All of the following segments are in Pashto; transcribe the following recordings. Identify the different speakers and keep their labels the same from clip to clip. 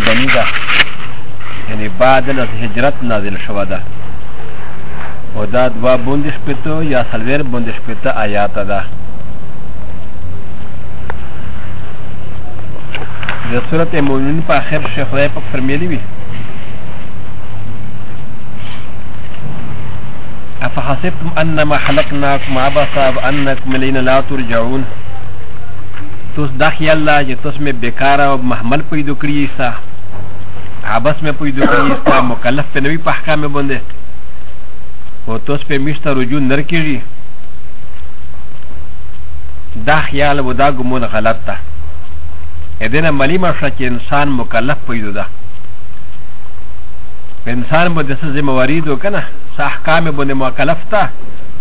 Speaker 1: مدنی ده یعنی بعد از هجرت نازل شوه ده و دا دوا بوندش پیتو یا سلویر بوندش پیتا آیات ده ده صورت مومنین پا آخر شیخ خدای پاک فرمیلی بی افحسبتم انما خلقناكم عبثا وانكم الينا لا ترجعون توس دا خیال لا چې توس مې بیکاره او محمل پیدا کړی سا عبث مې پیدا کړی سا مکلف په نوی په احکام باندې او توس په میشته رجوع نر کېږي دا خیال و دا ګمون غلط ده ادنه مليمه شې انسان مکلف پیدا ده انسان به د څه ذمہواری دو کنه څه احکام باندې مکلف ده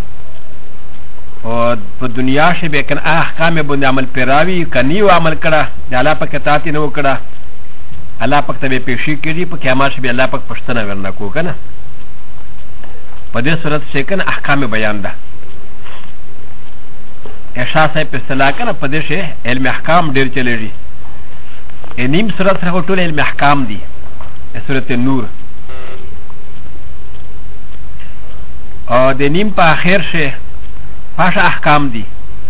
Speaker 1: او په دنیا شې به کنه احکام باندې عمل پیراوي کني او عمل کړه د الله پاک تاتی نو کړه الله پاک ته به پیشي کړي په قیامت شې به الله پاک پښتنه ورنه کو کنه په دې صورت شې کنه احکام بیان ده احساسه په اصطلاح کنه په دې شې علم احکام ډیر چلېږي نیم صورت سره ټول علم احکام دي سورۃ النور او د نیم په اخر شه پاشا احکام دي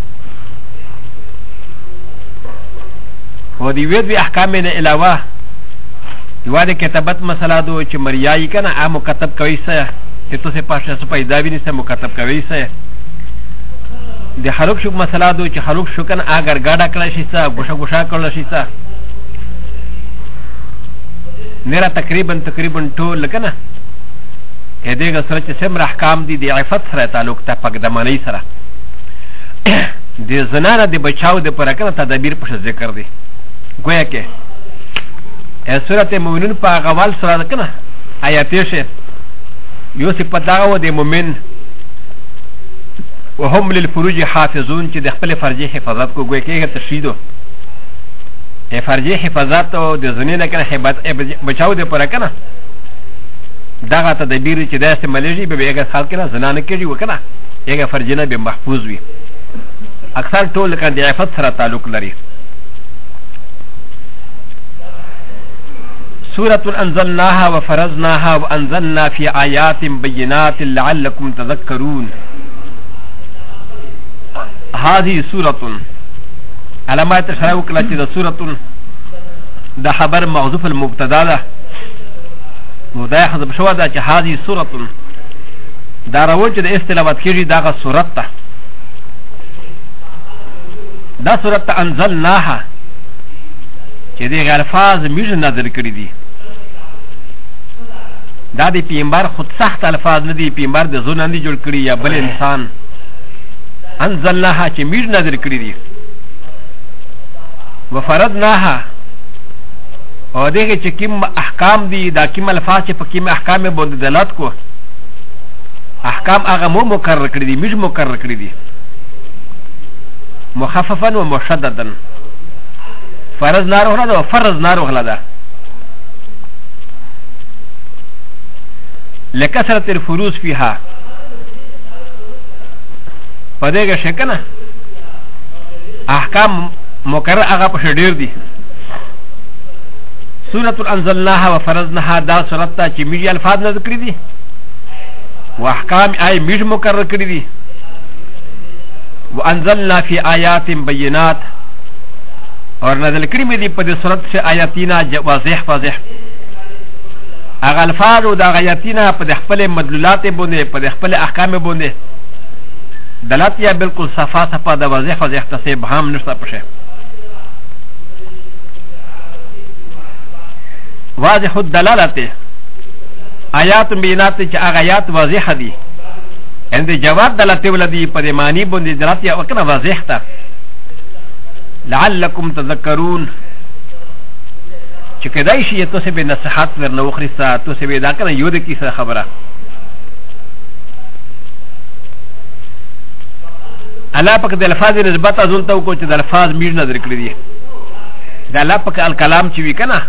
Speaker 1: او دی وید وی احکام نه علاوه یو د کتابت مسله دو چې مریای کنه ا مکتب کوي سه چې تاسو پاشا څه پیدا ویني سه مکتب کوي سه د حروف شو مسله دو چې حروف شو کنه اگر گاډه کړی شي سه ګوشه ګوشه کړل شي سه نره تقریبا ټول کنه ا دغه سره چې سمره احکام دي د عفت سره تعلق ته پک د منی سره د زنانه د بچاو د پر کنه تدبیر په ذکر دي گویا کې ا سورته مومنون په غوال سره کنه آیات شه یو څه پداو د مومن وهم للفروج حافظون چې د خپل فرجي حفاظت کو گویا کې تشهیدو ا فرجي حفاظت او د زنانه کنه بچاو د پر کنه دغه تدبیر چې داسې ملېږي به یې خلک کنه زنانه کېږي وکنه یې فرجنه به محفوظ وي اکثر ټول کنه د عفت سره تعلق لري سورة انزلناها وفرضناها وانزلنا في آيات بينات لعلكم تذكرون هذه سورة علامات تشرحوا كلا چې د سورة د خبر محذوف المبتدا ده نو دا حذف شو ده چې هذه سورة دا راول چې د استلابت کېږي دغه سورت ته دا سورت ته انزلناها چې دغه الفاظ میږي نظر کړي دي دا د پیغمبر خود سخت الفاظ نه دي پیغمبر د زونه نه جوړ کړي یا بل انسان انزلناها چې میږي نظر کړي دي وفرضناها او دغه چې کوم احکام دي دا کوم الفاظ چې په کوم احکام باندې دلالت کو احکام هغه مو مقرر کړی دي مش مقرر کړی دي مخففا و مشددا فرض نار ولا ده فرض نار ولا ده لكثرة الفروض فيها پدغه شکنه احکام مقرر هغه په ډیر دي سورة انزلناها وفرضناها دا سورت تا چی میجی الفاظ نظر کری دی و احکام آئی میج مقرر کری دی و انزلنا فی آیات بینات اور نظر کری می دی پا دی سورت سے آیاتینا واضح واضح اغا الفاظ و دا آیاتینا پا دی خپل مدلولات بونده پا دی خپل احکام بونده دلات یا بالکل صفا صفا دا واضح واضح تصیب هم نشتا پشه واضح الدلالت آیات بینات چې هغه آیات واضح دي اند جواب دلالت ولدي په معنی باندې دلالت یا وکنه واضح ده لعلکم تذکرون چې کدای شي تاسو به نصيحت ورنو خريسه تاسو به دا کنه یو د کیسه خبره الله پاک د الفاظ نسبت ازول ته کو چې د الفاظ میر نظر کړی دي د الله پاک الکلام چې وی کنه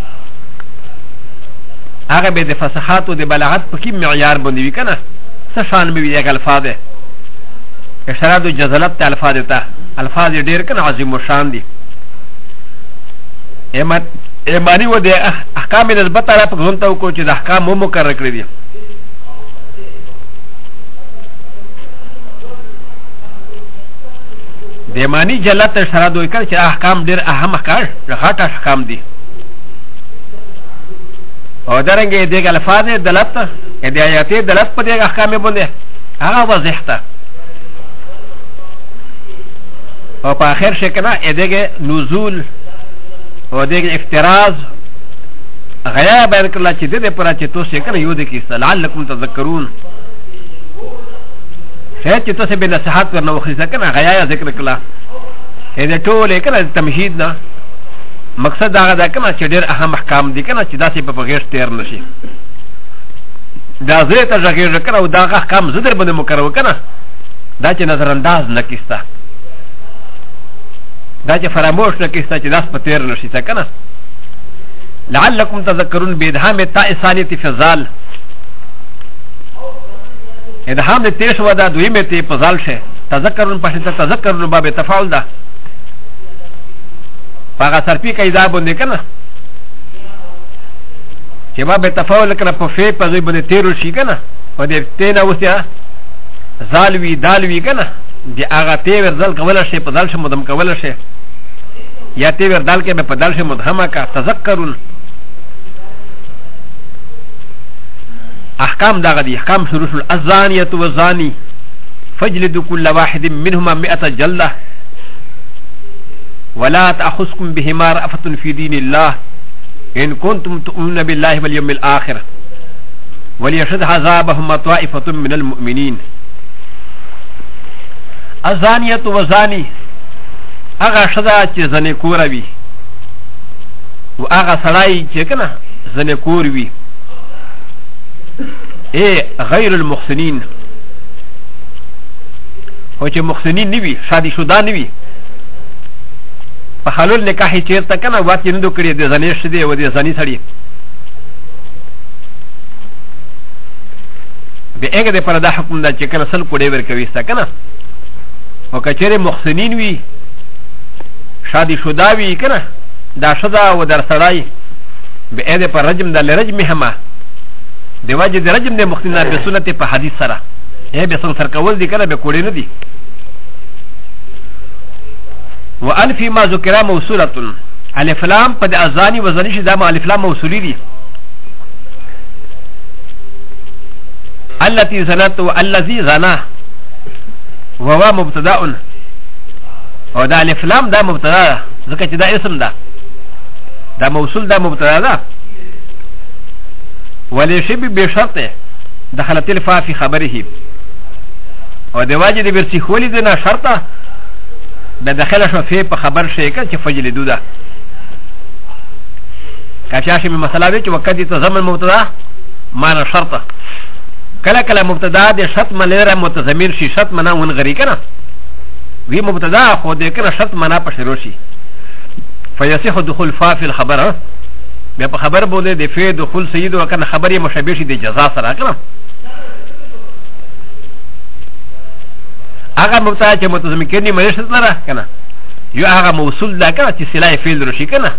Speaker 1: هغه به د فصاحت او د بلاغت په کې معیار باندې وی کنه څه شان به وی الفاظ اشاره د جزلت ته الفاظ ته الفاظ ډیر کنه عظیم شان دي ایمانی و د احکام نسبت را په ځون ته وکړو چې د احکام مو مقرر کړی دي د ایمانی جلت سره دوی کړ چې احکام ډېر اهم غټ احکام دي او درنګې دغه الفاظ دلالت د آیات دلالت په دغه احکام باندې هغه واضح ده او په اخر شي کنه دغه نزول او دغه افتراض غیا بیان کړل چې د دې پر چې تاسو کنه یو د کیسه لعلکم تذکرون شاید چې تاسو به نصيحت ورنو خريزه کنه غیا ذکر کړل دې ټول کنه تمهید نه مقصد دا ده کنه چې ډېر اهم احکام دي کنه چې داسې په غیر تیر نشي دا زه ته ځګر کړه او دا احکام زدر باندې مقرر کنه دا چې نظر انداز نه کیسه دا چې فراموش نه کیسه چې داس په تیر نشي څه کنه لعلکم تذکرون بادهام تاء ثانیه فزال ادهام د تیش ودا دویمه ته فزال شه تذکرون پښته تذکرون باب تفاعل ده هغه سرپی قاعده باندې کنه چې باب تفاعل کنه په فی په ځای باندې تیر شي کنه او دې تینا وسه زالوی دالوی کنه دی هغه تی ورزل کول شي په دال شه مدم کول شي یا تی ور دال کې په دال شه مدهمه کا تذکرون احکام دغه دي احکام شروع الزانیه والزانی فجلدوا كل واحد منهما 100 جلده ولا تأخذكم بهما رأفة في دين الله إن كنتم تؤمنون بالله واليوم الآخر وليشهد عذابهما طائفة من المؤمنين الزانية وزاني أغا شدا چه زنی کور وی و أغا سرائی چه کنا زنی کور وی غیر المحسنین و چه محسنین نوی شادی شدا نوی په حلول نکاح چیرته کنه وات یې نندو کړی د زنی شدي او د زنی سړی به هغه د پردا حکم دا چې کنه سل کوډې ورکوي ستا کنه او کچېره محسنین وی شادي شدا وی کنه دا شدا او در سړی به هغه پر رجم د لرجم هما د واجب د رجم د مختنا په سنت په حدیث سره یې به څنګه سر کول دي کنه به کوډې نه دي وأن فيما ذكر موصولة ألف لام قد أزاني وزنيش دام ألف لام موصولي دي التي زنت والذي زنا وهو مبتدأ ودا ألف لام دا مبتدأ ذكر دا اسم دا موصول دا مبتدأ دا وليشب بشرط دخلت الفا في خبره ودا واجد برسيخولي دنا شرطه ب داخله شو في خبر شيء كان فجل دودا كاشاشي من مساله چې وقت تزمن مبتدا معنى شرطه کله کله مبتدا د شرط ملره متضمن شي شرط معنا ونغري کنه وی مبتدا خو د کنه شرط معنا پښرو شي فيصح دخول فا في الخبر بیا په خبر بوله د فی دخول سید وکنه خبري مشابه شي د جزاء سره کنه هغه مبتدا چې متضمن کړي مې شرط لره کنه یو هغه موصول ده کنه چې صله فعل رشي کنه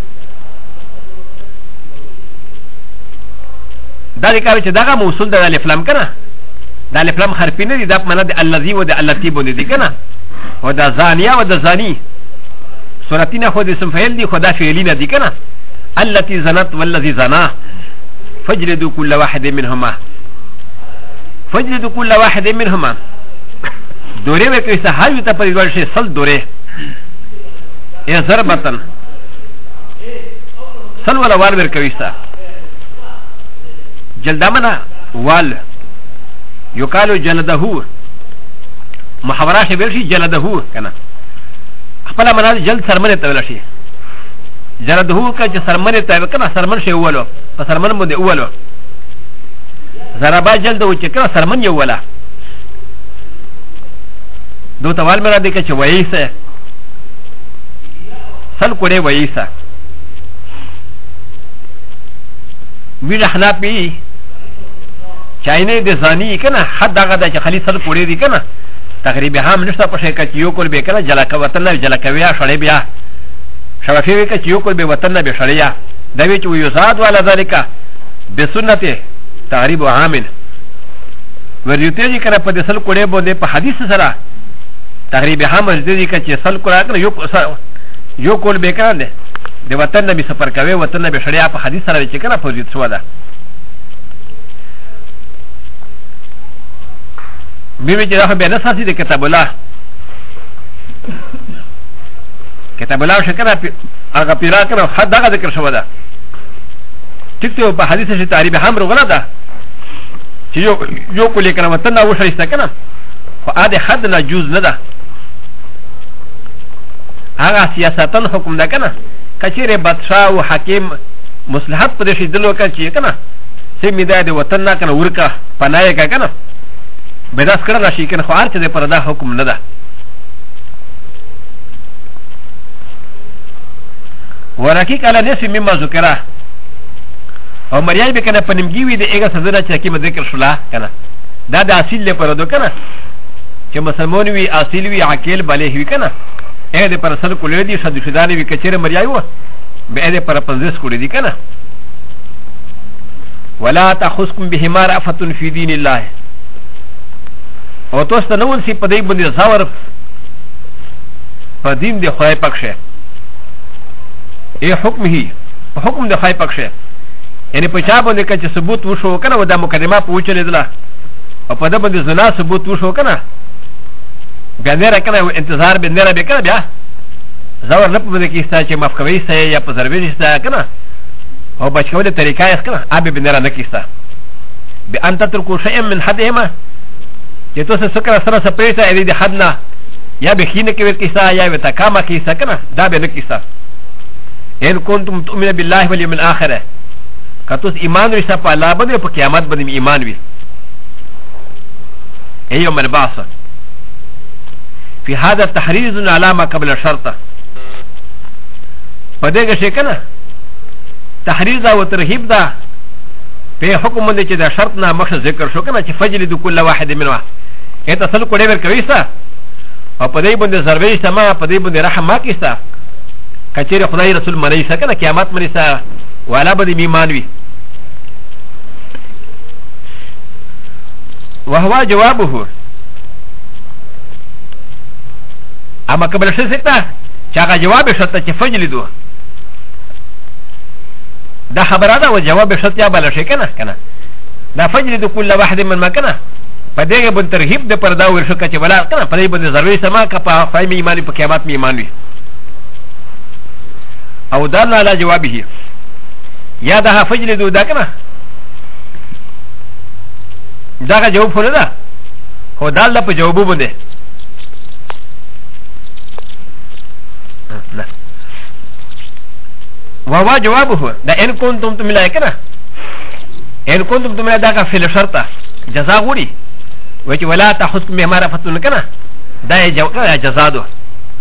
Speaker 1: دا لیکل چې دغه موصول ده د الف لام کنه د الف لام حرف نه دي د معنا د الذي و د التي باندې دي کنه او د زانیه و د زانی سورتینه خو د اسم فعل دي خدا فعلینا دي کنه التي زنت والذي زنا فجلدوا كل واحد منهما فجلدوا كل واحد منهما دوره وکړي صحابي ته پریوال شي سل دوره یا ضربتن سل ولا وال ورکوي سا جلدمنا وال يقالو جلده محاوره شي ورشي جلده کنه خپل منال جلد سرمنه ته ولا شي جلده که سرمنه ته کنه سرمن شي اولو په سرمن باندې اولو ضربا جلد و چې کنه سرمن یو ولا دو توال میرا دیکھا چه ویسا سل کوڑے ویسا وی رحنا پی چاینے دے زانی کنا حد داغا دا چه خلی سل کوڑے دی کنا تقریبی هم نشتا پشے کچ یو کل بے کنا جلکا وطن جلکا ویا شڑے بیا شافعي وی چې یو کول به وطن نه به شریعه دا وی چې یزاد والا ذالک بسنته تعریب عامن ورته چې کړه په دسل کوړې باندې په حدیث سره تقریبا هم دې چې سل کوړه کنه یو کول به کړه د وطن نه به سفر کوي وطن نه به شریعه په حدیث سره چې کنه په دې څه ودا مې چې راځي به نه ساتي د کتاب الله كتاب الله شكرا اغا بيرا كنا حد دغا ذكر شو ده تكتب بحديث شي تعريب حمر ولا ده يو كل كنا وتنا وشري سكنا فهذا حد نجوز نده هغه سیاستن حکم ده کنه کچره بادشاہ او حکیم مصلحت په دې دلو کې چې کنه سیمه ده وطن نه کنه ورکا پناه کا کنه بداس کړه راشي کنه خو ارته ده پردا حکم نه ده ورقيق على نفس مما ذكره او مريم بكنا پنمگيوي د ايغا سزنا چې کی ذکر شولا کنه دا د اصل له پردو کنه چې مسلمان وي اصل وي عاقل بالغ وي کنه اې د پر سر کولې دي شد شدانه وي کچره مريم به دې پر پنځس کولې دي کنه ولا تخصكم بهما رأفة في دين الله او تاسو نو ول سي په دې باندې زاور په دین دی خدای پاک شه ای حکمه حکم د خای پکشه یعنی په چا باندې کچ ثبوت وشو کنه و د مقدمه په وچلې دله او په د باندې زنا ثبوت وشو کنه بیا نه را کنه انتظار به نه را به کنه بیا زور نه په دې کې ستا چې مفکوي سي یا په ضروري ستا کنه او بچوله طریقه یې کنه ابي به نه را نه کیستا به انت ترکو شيء من حدهما چې تاسو سکه سره سپېټه دې د حد نه یا به خینه کې کیستا یا به تکامه کیستا کنه دا به نه کیستا ان كنتم تؤمنون بالله واليوم الاخر كتوس ايمان رسا پا الله بده پا قیامت بده ایمان وی ايوم البعث في هذا تحريز على ما قبل الشرط پدې کې کنه تحريز او ترهيب دا په حکم باندې چې دا شرط نه مخ ذکر شو کنه چې فجلد كل واحد منها اته سل کوډې ور کوي سا او پدې باندې سروي سما پدې باندې رحم ما کیستا کچره خدای رسول منی سکنه قیامت منی سا والا بدی میمانوی وهو جوابه اما قبل شي ستا چاغه جواب شته چې فجلدو دا خبره ده او جواب شته یا بل شي کنه دا فجلدو كل واحد من مكانه پدې بن ترهیب د پردا ورشو کچ ولا کنه پدې بن ضروري سما کا په ایمان په قیامت میمانوی او دال على جوابه يا ده فجلدو دا كنا دا جواب فولا دا هو دال دا پا جوابو بنده وهو جوابه دا ان كنتم تملا كنا ان كنتم تملا دا في الشرطة جزاء غوري وچ ولا تخصكم بما رفتون كنا دا جزاء دو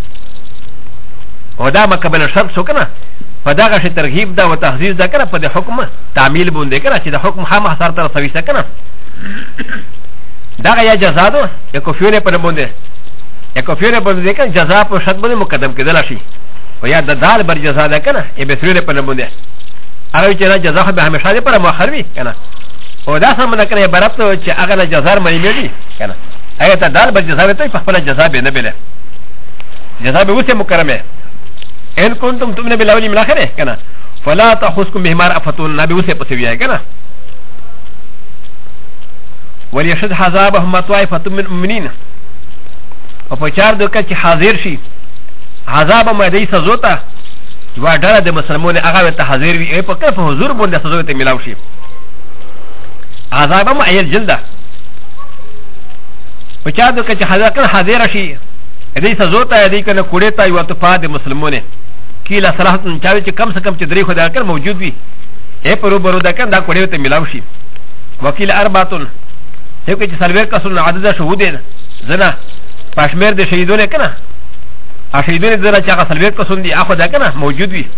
Speaker 1: و دا مقبل الشرط شو کنه فداغه شي ترغیب دا و تحذير دا کنه په د حکم تعمیل بونده کنه چې د حکم هم اثر تر سوي کنه دا یا جزاء دو یا کوفیره پر بونده یا کوفیره بونده کنه جزاء په شرط باندې مقدم کېدل شي و یا د دال بر جزاء دا کنه ای به سویره پر بونده هغه چې دا جزاء به همیشه پر مؤخر وي کنه او دا سم نه کنه برابر چې هغه جزاء مې میږي کنه هغه ته دال بر جزاء ته په خپل جزاء به نه بله جزاء به وسه مکرمه ان كنتم تؤمنون بالله واليوم الاخر كنا فلا تخصكم بهما رأفتون نبي وسه پسوي كنا وليشهد حزابهم طائفة من المؤمنين او پچار دو کچ حاضر شي حزاب ما دای سزوتا وا ډله د مسلمانانو هغه ته حاضر وي په کف حضور باندې سزو ته ملاو شي حزاب ما ایل جلده پچار دو کچ حاضر شي دای سزوتا دای کنه کوړه تا یو ته فاد مسلمانانو کیلا صلاحتن چاوي چې کم سے کم چې درې خدای کړ موجود وي اے پرو برو دا کنه دا کوړې ته ملاو شي وکیل ارباتن هیڅ چې سلویر کسونه عدد شهود زنا پښمیر د شهیدونه کنه ا شهیدونه زنا چې هغه سلویر کسون دي اخو دا کنه موجود وي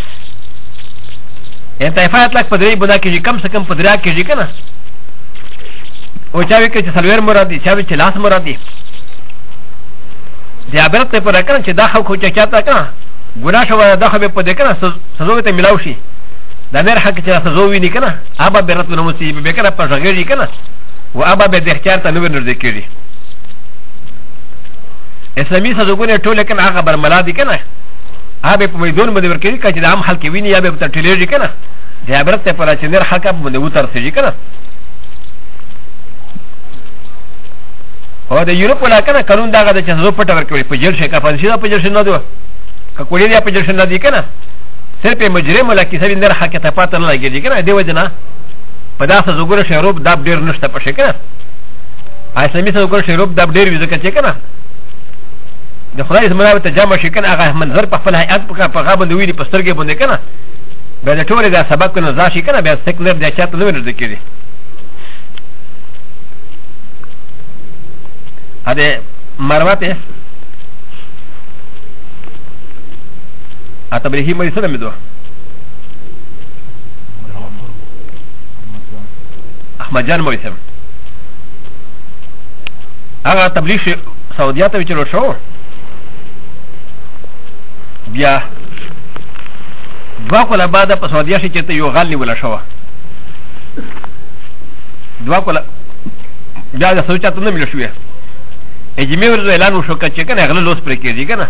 Speaker 1: ان طائفات لک پدری بنا کې کم سے کم پدرا کې کنه او چاوي کې چې سلویر مراد دي چاوي چې لاس مراد دي دی عبرت پر کنه چې دا خو چې چاته کنه ګناه شو دا خو به په دې کنه سزا ته ملاو شي دا نر حق چې سزا ویني کنه ابا برت نو مصیبه به کنه په ژغېږي کنه و ابا به د اختیار ته نو ورنځ کېږي اسلامي سزاګونه ټول کنه هغه برملا دي کنه هغه په میدان باندې ورکړي چې د عام خلک ویني یا به په ټلیږي کنه د عبرت ته پر چې نر حق باندې وترسيږي کنه او د یورپ ولا کنه قانون داغه د چزو پټ ورکړي په جیل شي کا فانسی دا په جیل شي نه دوه ک کوړی دی په جیل شي نه دی کنه صرف مجرم ولا کیسه نر حق ته پاتې نه لګیږي کنه دی وجنه په داسه زګور شروب داب ډیر نشته پښه کنه اسلامي زګور شروب داب ډیر وځه چې کنه د خدای زموږ ته جامه شي کنه هغه منظر په خپل هيئت په غابه د ویلي پسترګې باندې کنه به د ټوله دا سبق نه زاشي کنه بیا سکنر د چاته نه ورځي کېږي هذا مروته أتبريه ما يسلم بدو أحمد جان ما يسلم أنا تبليش سعوديات ويشلو شو بيا دوا كلا بعد بسعودية شيء كده يغالي ولا شو دوا كلا بيا ده سويت أتمنى ملو شوية اجمه ورزو اعلان وشو که کنه اغلا لوس پر کېږي کنه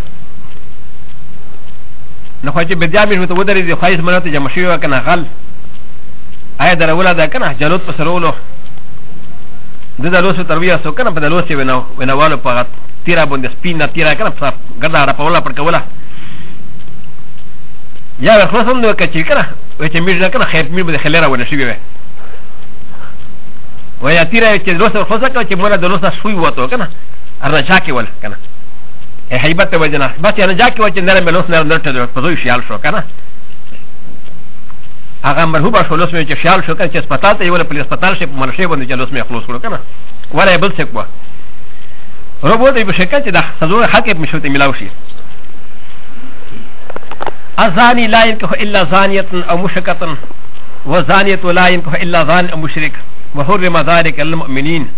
Speaker 1: نو خو چې بدیامې مت ودرې دي خایس منته جمع شوی کنه غل آیا دروله ده کنه جلوت په سرولو د لوس ترویه سو کنه په لوس ونوالو په تیرا باندې سپینا تیرا کنه په ګردا را په ولا پر کوله یا خلاصون نو که چې کنه و چې میږي کنه خیر می به خلره ونه شي وي و یا تیرا چې لوس خلاصه که چې مولا د لوس شوی وته کنه الرجاكي ولا كنا هيبت وجنا بس انا جاكي وجه نرم بلوس نرم نرتد فزوي شيال شو كنا اغا مرحوبه شو لوس مي شيال شو كان اسپتال ته ولا پلی اسپتال شي مرشي باندې جلوس مي خلاص کړو كنا ولا يبل سكوا روبو دې بشکل چې دا سزو حق مشوت ملاو شي ازاني لا ينكح الا زانيه او مشركه وزانيه لا ينكح الا زان او مشرك وحرم ذلك للمؤمنين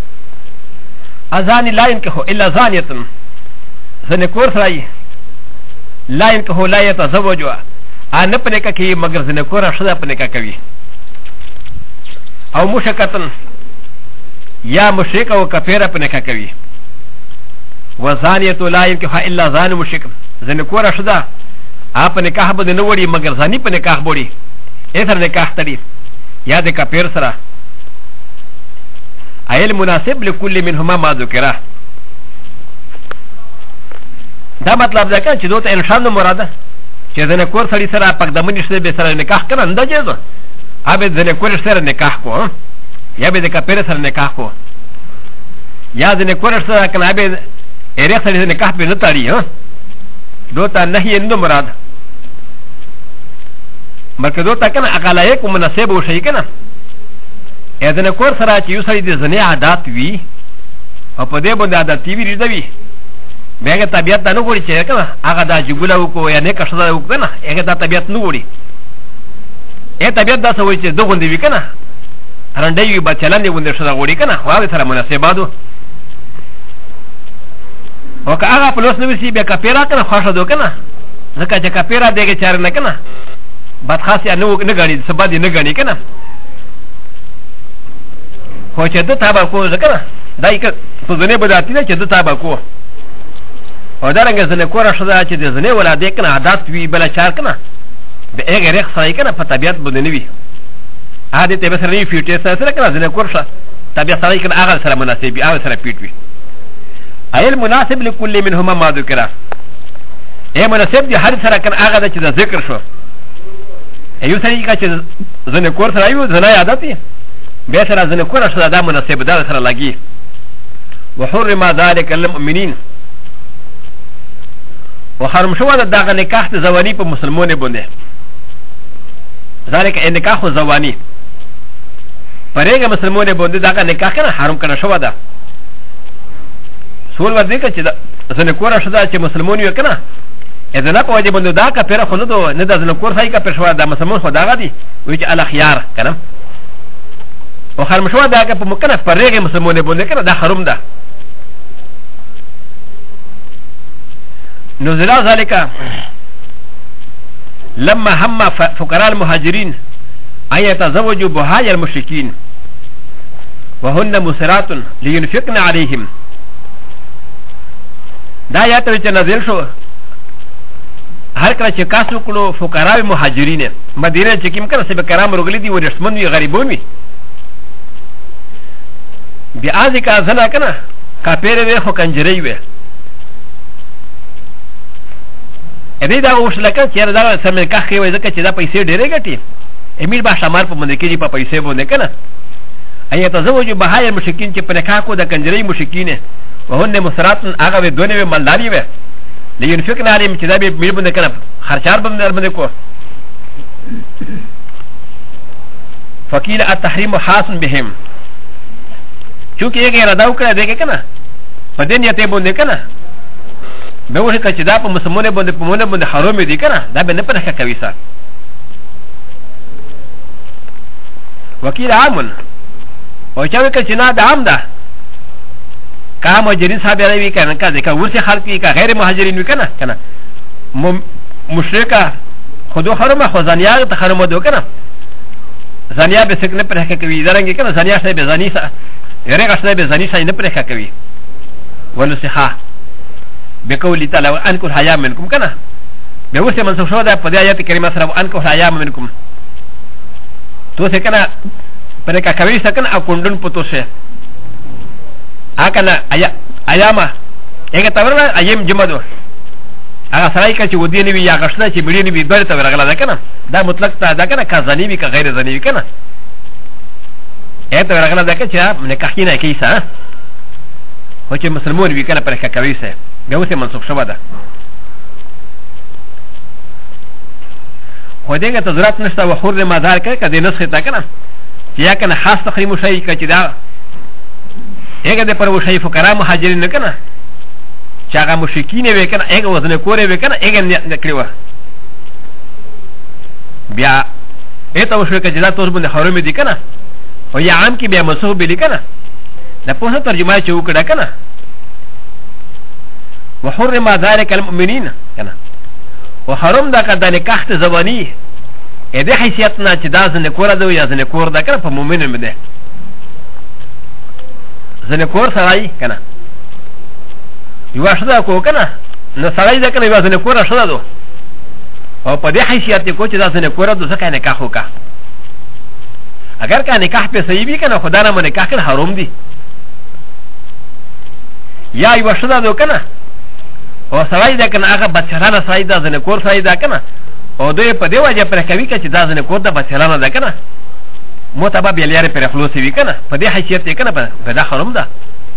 Speaker 1: ازاني لا ينكح الا زانيه زنكور سراي لا ينكح لا يتزوج انا پنکا کی مگر زنكور شدا پنکا کوي او مشركه يا مشرك او كفيره پنکا کوي وزانيه لا ينكح الا زان مشرك زنكور شدا اپ نکاح بده نو وړي مگر زاني په نکاح وړي اثر نکاح تړي یا د کفیر سره ايل مناسب لكل منهما ما ذكره دا مطلب ده چې دوته انسان مراده چې زنه کور سړي سره پک د منځ به سره نکاح کنه اندازه ده اوبه زنه کور سره نکاح کو یا به د کفیر سره نکاح کو یا زنه کور سره کنه اوبه اره سره نکاح به نه تړي ها دوته نهي اند مراد بلکې دوته کنه اقلایق مناسب وشي کنه ا د ن کور سره چې یو سړی د زنې عادت وي او په دې باندې عادت وي ریځوي بیا طبیعت دا نه غواړي چې کنه هغه دا جګوله وکړو یا نه کښه وکړو کنه هغه دا طبیعت نه غواړي طبیعت دا څه وایي چې دغه دی وي کنه رنډې وي بچلان دی ونده شته غواړي کنه خو هغه سره مناسباتو او که هغه په لوس نه وسی بیا کپیرا کنه خوښه دو کنه ځکه چې کپیرا دغه چار نه کنه بد خاص یا نه غاړي سبا دی نه غاړي کنه خو چې د تابع کو ځکه دا یک په ځنه بداتې نه چې د تابع کو او دا رنګ ځنه کور شته چې د ځنه ولادت کنه عادت وی بل چار کنه د هغه رخ سره کنه په طبيعت باندې نه وي عادت به سره نه فیوټه سره کنه ځنه کور شته طبيعت سره کنه هغه سره مناسب هغه سره پیټ وي ايل مناسب لكل منهما ما ذكر اي مناسب دي هر سره کنه هغه چې ذکر شو ایو سره چې ځنه کور سره یو ځنه عادت وي بیا سره ځنه کور شته دا مناسب ده سره لګي وحرم ذلك للمؤمنين وحرم شو دغه نکاح ته زوانی په مسلمانې باندې ذلك نکاح زوانی پرېګه مسلمانې باندې دغه نکاح کنه حرام کړه شو ده سول ور دي چې ځنه کور شته چې مسلمان یو کنه اذا نه په وجه باندې دا کا پیره خو نه د ځنه کور ځای کا پښوا د مسلمان خو داغه دي وی چې الاخيار کنه و حرم شو دا که په مکنه پرېګه مسلمانې باندې کنه دا حرام ده نزل ذلك لما هم فقراء المهاجرين ان يتزوجوا بهاي المشركين وهن مسرات لينفقن عليهم دا ياتو چې نازل شو هر کله چې کاسو کړو فقراء مهاجرین مدینه چې کوم کله چې کرام رغلی دي ورشمن وی غریبون وی بیا ځکه ځنه کنه کاپیر وی خو کنجری وی ا دې دا اوس لکه چې دا سمې کاخې وای ځکه چې دا پیسې ډېرې ګټي امیر با شمال په باندې کې په پیسې باندې کنه اي تزوج بهاي المشركين چې په نکاح کو د کنجری مشرکین وهن مسرات هغه و دونه و مالداري و لينفقن عليهم چې دا به میر باندې کنه خرچار باندې کو فقيل التحريم حاس بهم چونکه یې اراده وکړه دغه کنه په دې نیت باندې کنه به وښه چې دا په مسلمانانو باندې په مونږ باندې حرام دي کنه دا به نه پرخه کوي سره وکیل عامن او چې وکړه چې نه دا عام ده کا مهاجرین صاحب راوي کنه کا ځکه ورسي خلک کا غیر مهاجرین وکنه کنه مشرکا خودو حرمه خو زنیا ته حرمه دو کنه زنیا به څنګه پرخه کوي درنګ کنه زنیا سره به زنی سره یره سره به زنی سره نه پرخه کوي ولسخه بقول تعالى انكم حيا منكم كنا بوسه من سوشو ده په آیات کریمه سره انكم حيا منكم تو څه کنه پر کا کوي څه کنه اكوندن پتو شه اکنه ایاما هغه تورنه ایم جمدو هغه سړی کا چې ودی نیوی یا غشنه چې بډی نیوی دوی ته ورغلا ده کنه دا مطلق ته ده کنه کا زنی وی کا غیر زنی وی کنه اته ورغلا ده چې نه کحینه کیسه هو چې مسلمان وی کنه پر کا کوي څه به اوسه منسوخ شوه ده خو دغه ته ضرورت نشته و خور ما دار کړه کده نسخه تا کنه چې یا کنه خاص تخریم شي کچې دا هغه د پر وشي فقرا مهاجرین نه کنه چې هغه مشرکین وی کنه هغه وزن کورې وی کنه هغه نه کړو بیا اته وشو کې جدا تور باندې حرام دي کنه او یا عام کې بیا مسوح به کنه د په څه ترجمه چې وکړه کنه وحرم ذلك المؤمنين كنا وحرم دا كدا نکاح ته زبانی ا دې حیثیت نه چې دا زنه کور ده یا زنه کور ده کنه په مؤمن مده زنه کور سړی کنه یو شدا کو کنه نو سړی ده کنه یو زنه کور شدا دو او په دې حیثیت کو چې دا زنه کور ده ځکه نکاح وکا اگر کا نکاح په صحیح وي کنه خدا نه نکاح کنه حرام دي یا یو شدا دو کنه او سړی ده کنه هغه بچرانه سړی ده زنه کور سړی ده کنه او دوی په دی وجه پر کوي چې دا زنه کور ده بچرانه ده کنه متابه بیا لري پر خلاص وی کنه په دې حیثیت کنه په دا حرام ده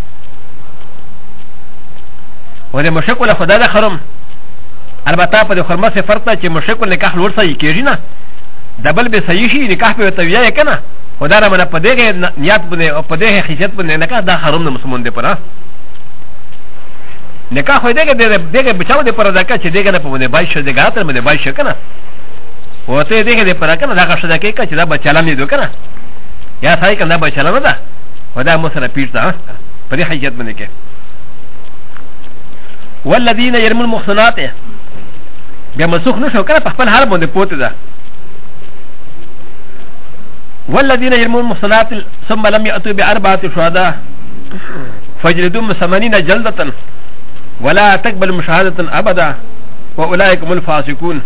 Speaker 1: و د مشرک له خدا ده حرام البته په د حرمت څخه فرق ده چې مشرک نکاح لور صحیح کیږي نه دبل به صحیح شي نکاح په تویه کنه خدا را منه په دې نیت باندې او په دې حیثیت باندې نکاح دا حرام نه مسلمان دی پره نکاح خو دغه بچاو دی پر دکا چې دغه نه په باندې بای شو دغه اتر باندې بای شو کنه او ته دغه دی پر کنه دا شو دکې چې دا بچاله نه دو کنه یا ځای کنه بچاله نه ده خدا مو سره پیړه په دې حیثیت باندې کې والذین يرمون المحصنات بیا مسوخ نشو کنه په خپل حال باندې پوت ده والذین يرمون المحصنات ثم لم يأتوا بأربعة شهداء فجلدوهم 80 جلدة ولا تقبل مشاهدة أبدا وأولئك هم الفاسقون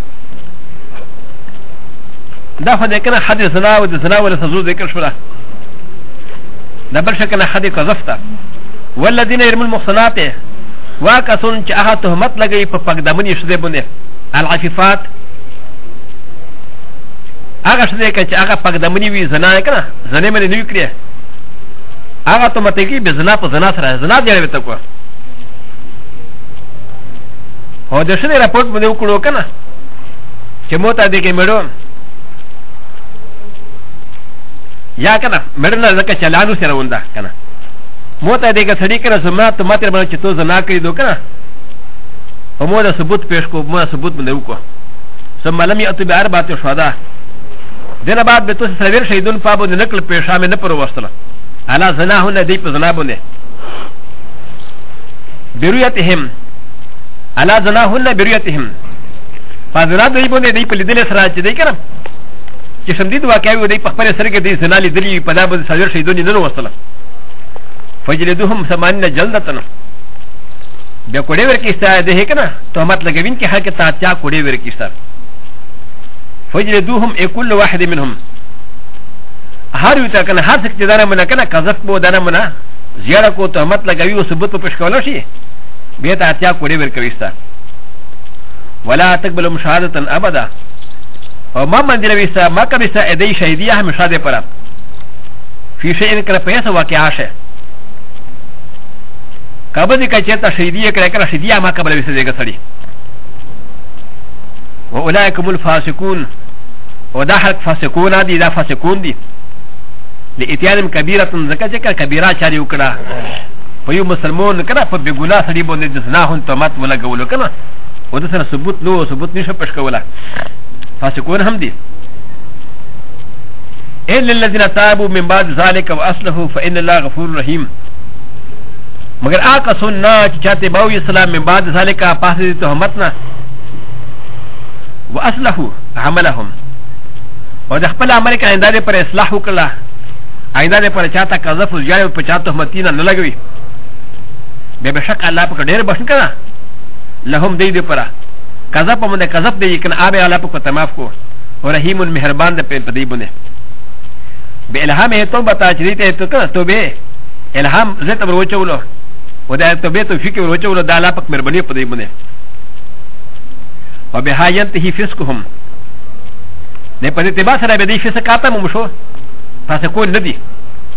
Speaker 1: دا خو دې کنه حد زنا او د زنا ولا سزو ذکر شولا دا بل شکنه حد قذفتا والذین يرمون المحصنات واکسون چې هغه تهمت لګي په پګدمنې شته باندې العفیفات هغه شته چې هغه پګدمنې وی زنا کنه زنه مې نه وکړي هغه ته مته کې به زنا په زنا سره زنا دی وته کو او د شنه راپورټ باندې وکړو کنه چې موته دې کې مړو یا کنه مړنه زکه چلانو سره ونده کنه موته دې کې سړی کنه زما ته ماته باندې چې تو زنا کړی دو کنه او مو دا ثبوت پیش کو مو ثبوت باندې وکړو ثم لم يأتوا بأربعة شهداء دنه بعد به تو سویر شهیدون پابو د نقل پیشامه نه پر وستله على زناهن دي بزنابونه برؤيتهم على زناهن برؤيتهم فازرات دی بونه دی په لیدل سره چې دی کنه چې شمدید واقعي و دی په خپل سره کې دی زنالي دلی په دا باندې ساجر شهیدونی نه وصله فجلدهم 80 جلدتن بیا کوډې ورکیستا ده کنه تهمت لګوین کې حق ته چا کوډې ورکیستا فجلدهم كل واحد منهم هر یو ته کنه هر څه چې دانه منه کنه قذف بو دانه منه زیاده کو تهمت لګوي او ثبوت په پښ کول شي بیا ته چا کوډې ورکويستا ولا تقبل مشاهده ابدا او ما من دلويستا ما کبيستا ادي شهيديه مشاهده پرا في شيء كره پیسه واقعا شه کبدي کچتا شهيديه کړه کړه شهيديه ما قبل وسه دغه سړي واولئك هم الفاسقون ودا حق فاسقون دي دا فاسقون دي لاتيان كبيره زکه كبيره چاري وکړه په یو مسلمان کړه په بګونا سړي باندې د زناهون تمت ولګول کنه و د سره ثبوت نو ثبوت نشه پښ کوله فاسقون هم دي الا الذين تابوا من بعد ذلك واصلحوا فان الله غفور رحيم مگر آقا سننا چې چاته باوی اسلام من بعد ذلك پاسه تهمتنا واصلحوا عملهم او د خپل عمل کې آینده پر اصلاح وکړه آینده پر چاته قذف او جای په چاته تهمتینه نه لګوي به بشک الله په ډېر بخښنه کړه لهم دی دی پرا قذف په باندې قذف دی کنه آبه الله په تماف کو او رحیم مهربان د په دی باندې به الهام توبه تا چې ته تو کنه توبه الهام زه ته ورچولو و دا توبه تو فکر ورچولو د الله په مهرباني په دی باندې او به حیانته فسقهم نه په دې تبا سره به دی فسقاته مو شو تاسو کو نه دی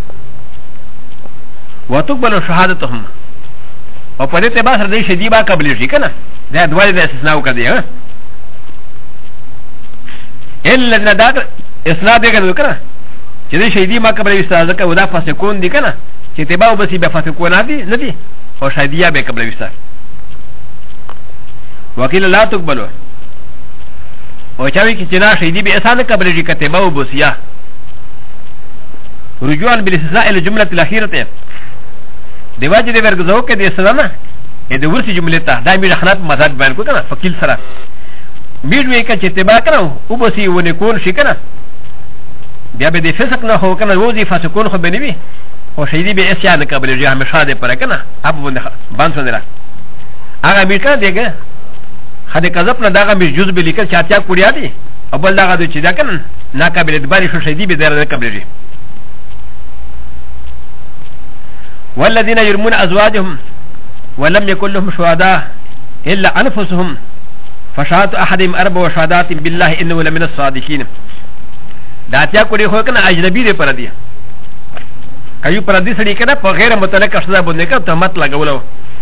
Speaker 1: وتقبل شهادتهم او په دې تبا سره دی شدی با قبل شي کنه دا دوه د استثناء وکړي ها الا نداغ اسناد یې کنه چې دی شهیدی ما قبل وستا ځکه ودا فاسقون دي کنه چې تبا وبسي به فاسقون دي نه دي او شهیدیا به قبل وستا وکیل لا تقبلوا او چاوي کې چې نا شهیدی به اسانه قبل شي کتبه وبسیا رجوعا بالاستثناء الجمله الاخيره دی واجب دی ورغزو کې دې سره نه ا د ورسي جمله ته دا مې خنات مذهب بیان کو کنه فقیل سره میډوي کې چې تبا کړو او بسي ونه کول شي کنه بیا به د فسق نه هو کنه روزي فاسقون خو بنوي او شهيدي به اسيا د قبل جه همیشه ده پر کنه اب ونه باندې نه هغه مې کړه دیګه خدای کذب نه داغه مې جزء به لیکل چاته کوړیا دي او بل داغه چې دا کنه نا قابل اعتبار شو شهيدي به در قبل جه والذين يرمون ازواجهم ولم يكن لهم شهداء الا انفسهم فشهادة احدهم 4 شهادات بالله انه لمن الصادقين دا تیا کوړي هو کنه اجنبي دې پر دي کایو پر دې سړي کنه په غیر متعلق شذا باندې کا تهمت لګولو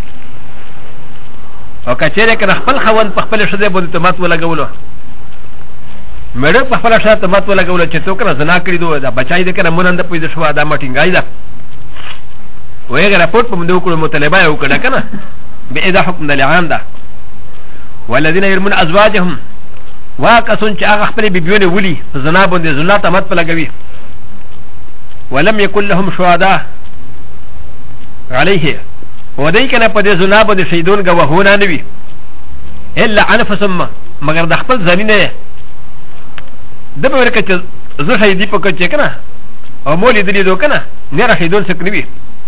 Speaker 1: او کچېره کنه خپل خوند په خپل شذا باندې تهمت ولګولو مړ په خپل شذا تهمت ولګولو چې تو کنه زنا کړی دوه دا بچای دې کنه مونږ د پوي د شوا دا مټینګای دا وېغه راپورټ په مندو کولو مطالبه یو کړه کنه به اذا حکم د لعان ده والذین يرمون ازواجهم واقصون چې هغه خپل بیبیونه ولي زنا باندې زنا ته مت پلګوي ولم يكن لهم شهداء عليه ودای کنه په دې زنا باندې شهیدون گواهونه نه وي الا انفسهم مگر د خپل ځانینه د به ورکه چې زه شهیدی په کوچ کنه او مولې دې دوه کنه نه را شهیدون سکنوي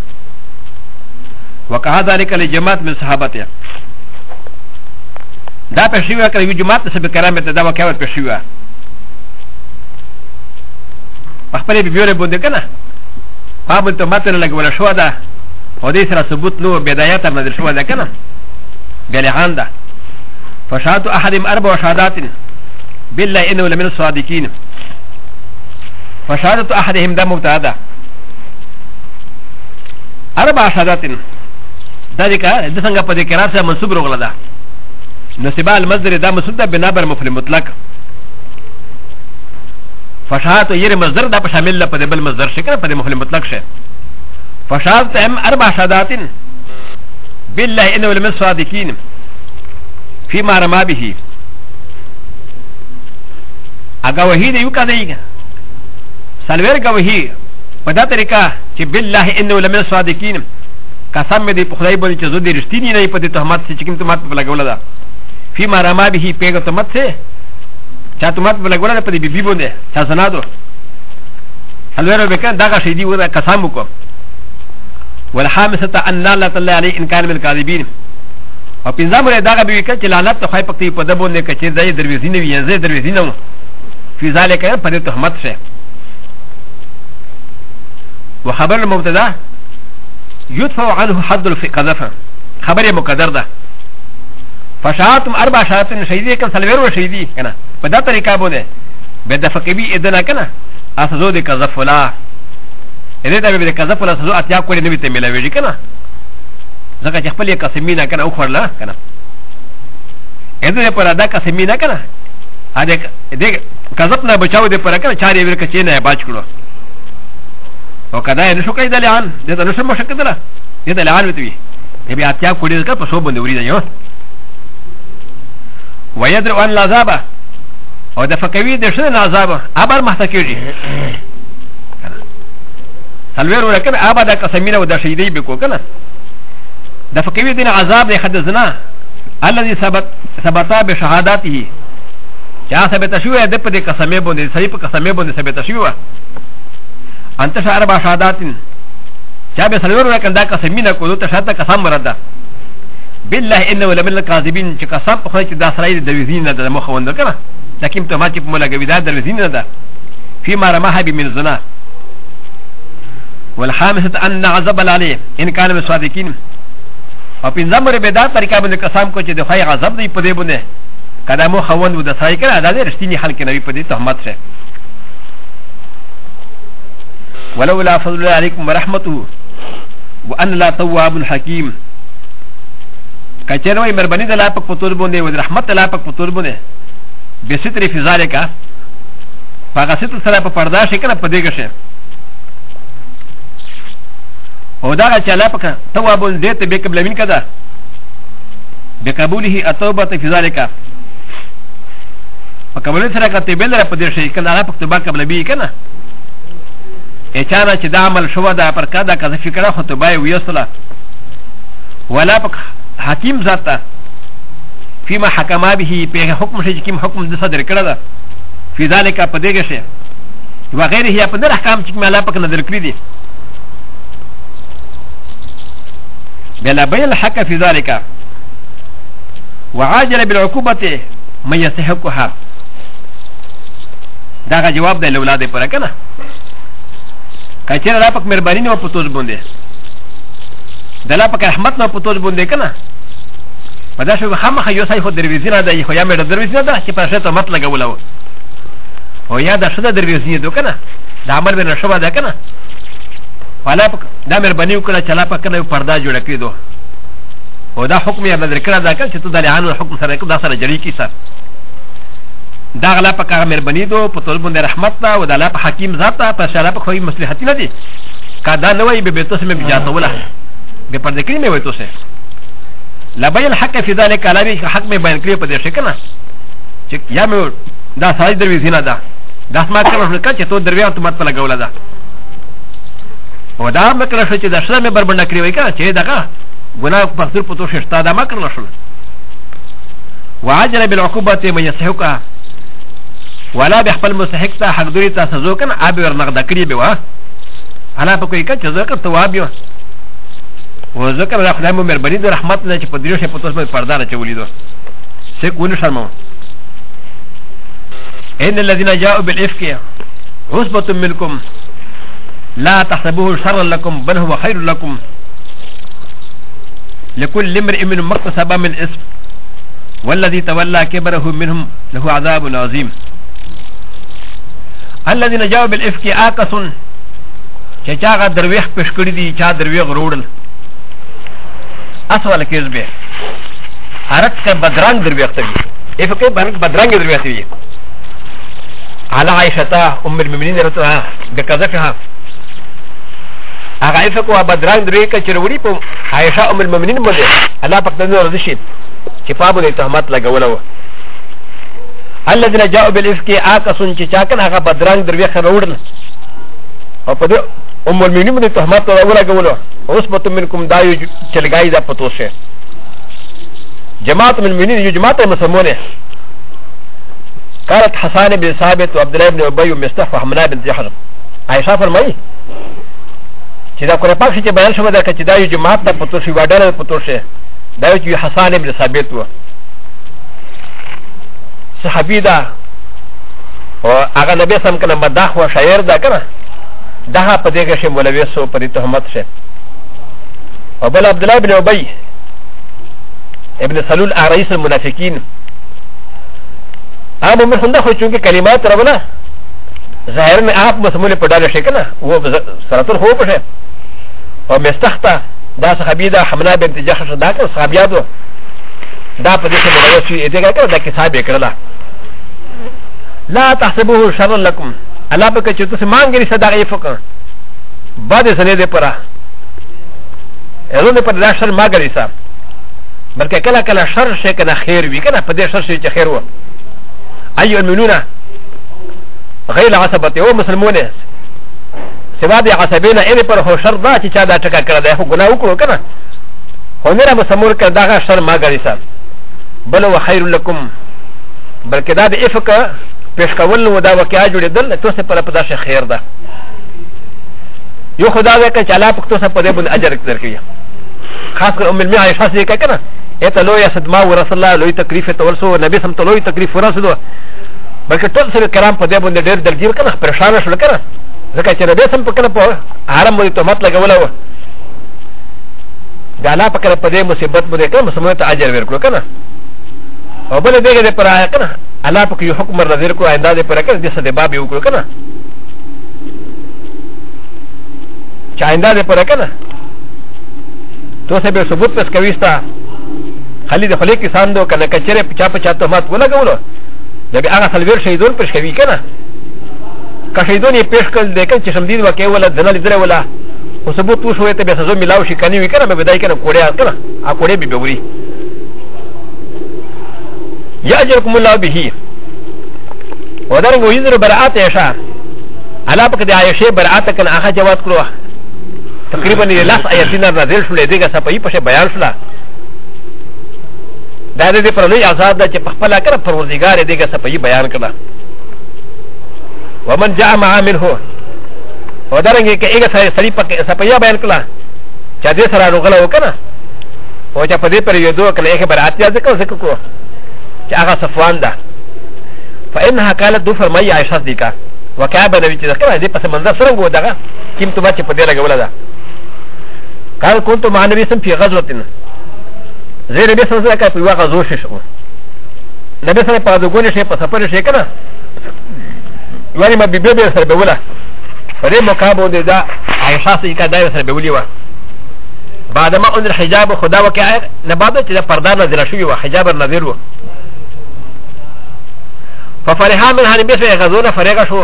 Speaker 1: وكهذا ذلك لجماعه من صحابته دا پښیوا کړي جماعت سره به کرامت دا وکاوت پښیوا خپل بیبیونه باندې کنه پابل ته ماته لګول شو دا او دې سره ثبوت نو بدايات نه شو دا کنه بلغان ده فشهادة احدهم 4 شهادات بالله انه لمن الصادقين فشهادة احدهم ده مبتدا 4 شهادات دا دې کا د څنګه په دې کرا سره منسوب روغله ده نصبا المصدر دا مسوده بنابر مفعول مطلق فشهادة ير مصدر دا په شامل په بل مصدر شکل په مفعول مطلق شه فشهادة ام 4 شهادات بالله انه لمن الصادقين فيما رمى به اگا وحید یو کا دیگا سلویر کا وحی پدا طریقہ چې بالله انه لمن الصادقين قسم دې په خدای باندې چې زو دې رښتینی نه په دې تهمت چې کوم تهمت په لګول ده فيما رما به پیغه تمت سے چا تمت بلګوله په دې بيبي بونه چا زنادو سلويرو بکن دغه شی دی ودا قسم وکم والحامسه ان لا تعالی علی ان کان من الكاذبین او پنځم له دغه به کې چې لعنت خو پکې په دبونه کې چې ځای درویزین وي ځای درویزین نو فی ذلک په دې تهمت شه وخبر المبتدا يدفع عنه حد القذف خبر مقدر ده فشاعتم اربع شهادات شهيدي كان سلويرو شهيدي كنا بدا طريقه بونه بدفع كبي ادنا كنا اسزو دي قذف ولا اذا ده بده قذف ولا اسزو اتيا كوري نبي تملا ويجي كنا زكا خپل قسمينا كنا او خورلا كنا اذا ده پر ادا قسمينا كنا اده دې قذفنا بچاو دي پر كنا چاري ور کچې نه باج کړو او کدا نه شو کېدل لعن دې نو سم شکدله دې لعن وتوي بیا اتیا کوري کا په سو باندې وري نه ويدرؤ عن العذاب او د فکوي د شنه عذاب ابر محتکیږي سلویر ورکن ابا د قسمینه او د شهیدی بکو کنه د فکوي دین عذاب نه حدثنا الذي ثبت بشهاداته چا ثبت شو د په د قسمه باندې صحیح په قسمه باندې ثبت شو انت شعر با شهاداتن چا به سلویر ورکن دا قسمینه کو ته شاته قسم مردا بالله انه لمن الكاذبين چې قسم په خو چې دا سړی د وزین نه د مخوند کنه لكن ته ما چې په ملګری دا د وزین نه ده فيما رماها بمن زنا والحامسه ان عذب عليه ان كان من صادقين او په زمره به دا طریقه باندې قسم کو چې د خای عذاب دی په دې باندې کله مو خوند و د سړی کنه دا رښتینی حل کې نوی په دې تهمت شه ولولا فضل الله عليكم ورحمته وان لا تواب حكيم کچر وای مربنی د لا پک پتور بونده و رحمت لا پک پتور بونده به ستر فی ذالک پاګه ستر سره په پردا شي کنه په دیګه شه او دا چې لا پک توابون دې ته به قبل من کدا به قبوله التوبه فی ذالک په قبول سره کته بل په دې شي کنه لا پک توبه قبل بی کنه اچانه چې دا عمل شو دا پر کدا کذ فکر خو توبه ویسلا ولا پک حکیم ذاتا فيما حكما به به حكم شي كيم حكم د صدر کړه ده في ذلك په دغه شي وغيره هي په در احکام چې مالا پک نظر کړی دي بلا بين الحق في ذلك وعاجل بالعقوبه ما يستحقها دا جواب دی اولاد پر کنه کچره لا پک مهرباني نه په توز بونده دلا پک رحمت نه په توز بونده کنه پدا شو خامخ یو سای خو درویزینه ده خو یا مې درویزینه ده چې په شته مت لګولو او یا دا شته درویزینه ده کنه دا عمل به نشو ده کنه والا دا مهرباني وکړه چې لا پک نه پردا جوړ کړی دو او دا حکم یې بدل کړه دا چې ته د لعنو حکم سره دا سره جری کی سر دا غلا پک مهرباني دو په طلب د رحمت دا او د الله په حکیم ذات په شرع په خوې مصلحت نه دي کدا نه وي به تاسو مې بجاته ولا به پرده کړی مې وای تاسو لبين الحق في ذلك على حق مې بیان کړی په دې شي کنه چې یا مې دا سړی دروي زینا ده دا ما کړو چې ته دروي ته مت په لګول ده او دا مې کړو چې دا شته مې بربند کړی وای کنه چې داګه ګناه په څیر په توشه شته دا ما کړل شو وعجل بالعقوبه من يستحقها ولا بخپل مستحق ته حق دوی ته سزا کنه اب ور نقد کړی به وا انا په کوئی کچ ذکر تواب یو و ذکر را خدای مو مهرباني د رحمت نه چې په دریو شه په توسه پردا نه چولې دو څه کو نه شرمو ان الذين جاءوا بالافك عصبه منكم لا تحسبوه شرا لكم بل هو خير لكم لكل امرئ منهم مكتسب من اسم والذي تولى كبره منهم له عذاب عظيم الذين جاءوا بالافك آكسون چاچاغا درویخ پیش کړی دي چا درویخ روړل اسوال کېزبه حرکت کا بدرنګ درویخ ته وي افکه بدرنګ درویخ ته وي على عائشه ام المؤمنين رضی الله بکذفها هغه افکه بدرنګ درویخ چروړي په عائشه ام المؤمنين باندې الله پاک دې رضی شي چې پابو دې تهمت لګولو الذين جاءوا بالافك آكسون چاکن هغه بدرنګ درویخ روړل او په دې ام المؤمنين باندې تهمت ولګولو اوس په منکم دایو چلګای دا پتوشه جماعة من المؤمنين يو جماعة المسلمون قالت حسان بن ثابت وعبد الله بن ابي ومستح وحمنا بن جحر عائشة فرمائي چې دا قرآن پاک چې بیان شوی دا چې دا یو جماعت ته پتور شي وډاله پتور شي دا یو حسان بن ثابت و صحابي دا او هغه نبی سم کنه مداح و شاعر دا کنه دا په دې کې شی مولوی سو پر تهمت شه او بل عبد الله بن ابي ابن سلول رئيس المنافقين اما من هنده خو چونکه کلمات ربنا ظاهر میں آپ مسمول پڑھانے شے کنا وہ سراتر ہو پڑھے اور مستختا دا صحابی دا حمنا بنت جحش دا کر صحابیاتو دا پدیش ملوثی ایدے گا کر دا کساب اکرلا لا تحسبوه شر لکم اللہ پا کچھو تسی مانگی رسا دا غیفو کن بعد سنے دے پرا ایزون دے پر دا شر مانگی رسا بلکہ کلا کلا شر شے کنا خیر وی کنا پدے شر شے چا خیر ہوا ایو المنونہ غیر عصبت او مسلمون سوا د عصبینا ان پر هو شر دا چې چا دا ټکا کړه دا خو ګناه وکړو کنه خو نه مسلمون کړه دا شر ما غړي سا بل هو خیر لكم بلکې دا د افک پیش کول نو دا واقعا جوړېدل تاسو په پدا شي خیر ده یو خدا دا چې الله پکتو سره په دې باندې اجر درکړي خاص کر ام المؤمنین عائشہ سے کنه اته لو یا صدما و رسول الله لوی تکلیف تولسو نبی سم ته لوی تکلیف ورسولو بلکې ټول سره کرام په دې باندې ډېر دلګیر کنه پریشان شول کنه ځکه چې نبی سم په کنه په حرم باندې تهمت لګول و دا الله په کنه په دې مصیبت باندې کنه مسلمان ته اجر ورکړو کنه او بل دې دې پر آیا کنه الله په یو حکم نظر کو آینده دې پر کنه دې څه دې باب یو کړو کنه چې آینده دې پر کنه تو سه به ثبوت پس کويستا خالد خلیق کسان دو کنه کچره پچا پچا تهمت ولګولو دا به هغه سلویر شهیدون پېښ کوي کنه که شهیدون یې پېښ کړل دی کنه چې شمدید واقع ولا دنه لیدره ولا خو ثبوت وشوی ته به سزا ملاو شي کني وي کنه به بدای کنه کوړیا کنه ا کوړې به بوري یاجرکم الله به ودرنګ ویزر برات عائشہ علا پک د عائشہ برات کنه هغه جواز کړو تقریبا لاس آیاتنا نازل شول دیګه صفای په بیان شول دا دې پر لوی آزاد ده چې په خپل کړه پروردګار دې څه په بیان کړه ومن جاء مع منه ودرنګ کې هغه سړي په سپیا بیان کړه چې دې سره روغله وکنه او چې په دې پر یو دوه کله هغه برات یا ذکر کو چې هغه صفوان ده فانها قالت دو فرمای عائشہ صدیقہ وکعب نبی چې ذکر دې په منظر سره وو دغه کیم ته چې په دې لګوله ده قال كنت مع النبي صلى الله عليه وسلم في غزوه زه نبی صلی الله علیه وسلم په واقع زور شو نبی صلی الله علیه وسلم په دغه شی په سفر شي کنه ولی ما بي بي سره بوله فرې مقابو دې دا عائشہ سي کا دای سره بولي و بعد ما ان الحجاب خدا وکای نه بعد چې پرده نازل شوی و حجاب نازل و ففرحا من هنبي سره غزوه فرغه شو